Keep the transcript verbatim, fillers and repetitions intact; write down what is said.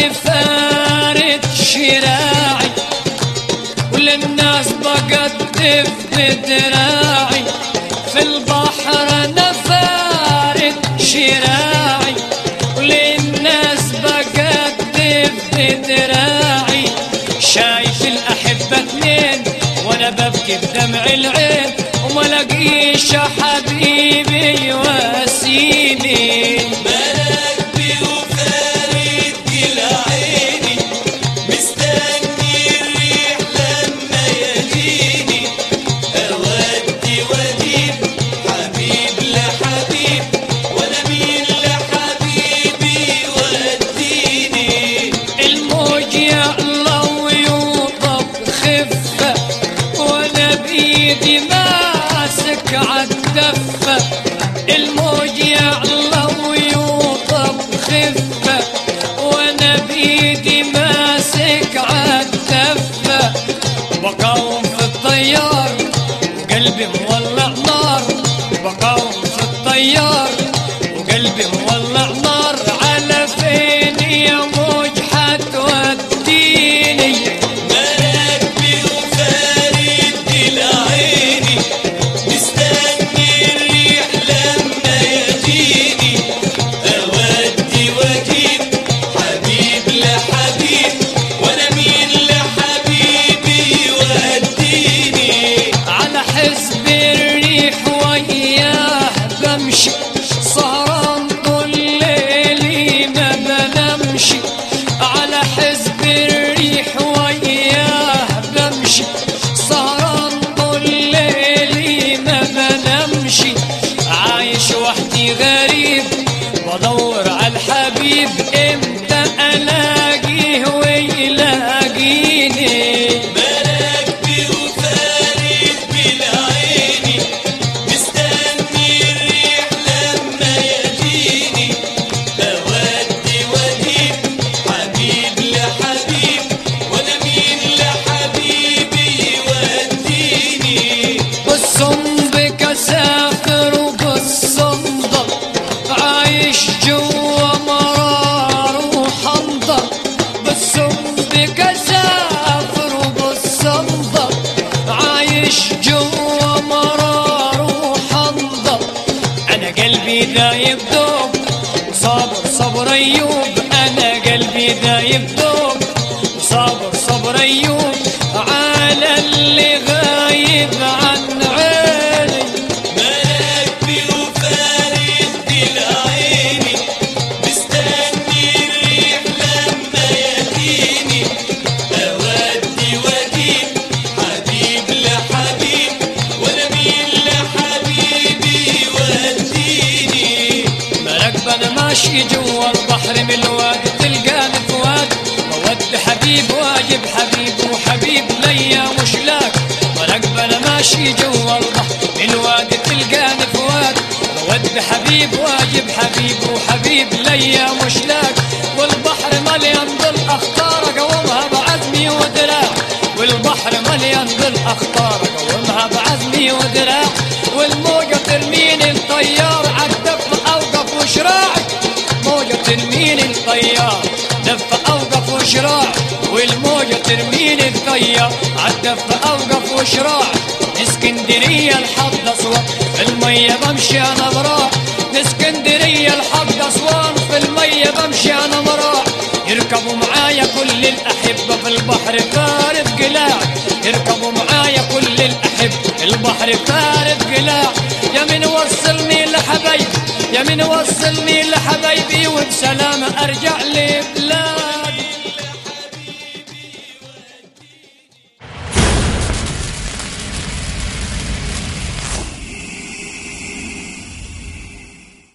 فارد شراعي، وللناس بقت تفد دراعي، في البحر انا فارد شراعي، وللناس بقت تفد دراعي. شايف الأحبة اتنين وانا ببكي بدمع العين، وما لاقيش حبيبي يواسيني. مراكبي وفارد العيني، مستني الريح لما يجيني، اودي واجيب حبيب لحبيب، وانا مين لحبيبي يوديني. الموج يعلى ويوطب خفة، وانا بايدي ماسك عالدفة. الموج يعلى ويوطب خفة، وانا بايدي ماسك عالدفة. بقاوم في الطيار وقلبي مولع نار، بقاوم في الطيار وقلبي مولع نار. على فين يا موج حتوديني؟ مراكبي وفارد العيني، مستني الريح لما يجيني، اودي واجيب حبيب لحبيب، وانا مين لحبيبي يوديني. على حزب الريح وياه بمشي، سهران طول ليلي ما بنمشي. على حزب الريح وياه بمشي، سهران طول ليلي ما بنمشي. عايش وحدي غريب بدور على الحبيب، امتى الاقيه ويلاقيني؟ مراكبي وفارد بالعيني، مستني الريح لما يجيني، اودي واجيب حبيب لحبيب، وانا مين لحبيبي يوديني. بالصنبك اسافر وبالصندل، عايش جوا مرار وحنظل. بالصنبك اسافر وبالصندل، عايش جوا مرار وحنظل. انا قلبي دايب دوب وصابر صبر ايوب، انا قلبي دايب دوب وصابر صبر ايوب، على اللي غايب عن عيني. مراكبي وفارد بالعيني، مستني الريح لما يجيني، اودي واجيب حبيب لحبيب، وانا مين لحبيبي يوديني. مراكب انا ماشي جوا البحر من الوادي، تلقاني في وادي بودي حبيب واجب حبيب، وحبيب ليا مش لاك. مراكب انا ماشي جوا البحر من الوادي، تلقاني في وادي بودي حبيب واجب حبيب، وحبيب ليا مش لاك. والبحر مليان بالاخطار قومها بعزمي ودراع، والبحر مليان بالاخطار قومها بعزمي ودراع. والموجة ترميني الطيار عالدف اوقف وشراعي، موجة ترميني الطيار دف اوقف وشراعي، والموجة ترميني الطيار عالدف اوقف وشراعي. اسكندرية لحد اسوان في المية بمشي انا براع، اسكندرية لحد اسوان في المية بمشي انا براع. يركبوا معايا كل الاحبة في البحر فارد قلاع، يركبوا معايا كل الاحبة البحر فارد قلاع. يا من وصلني لحبايبي، يا من وصلني لحبايبي، وبسلامة ارجع لي بلاد.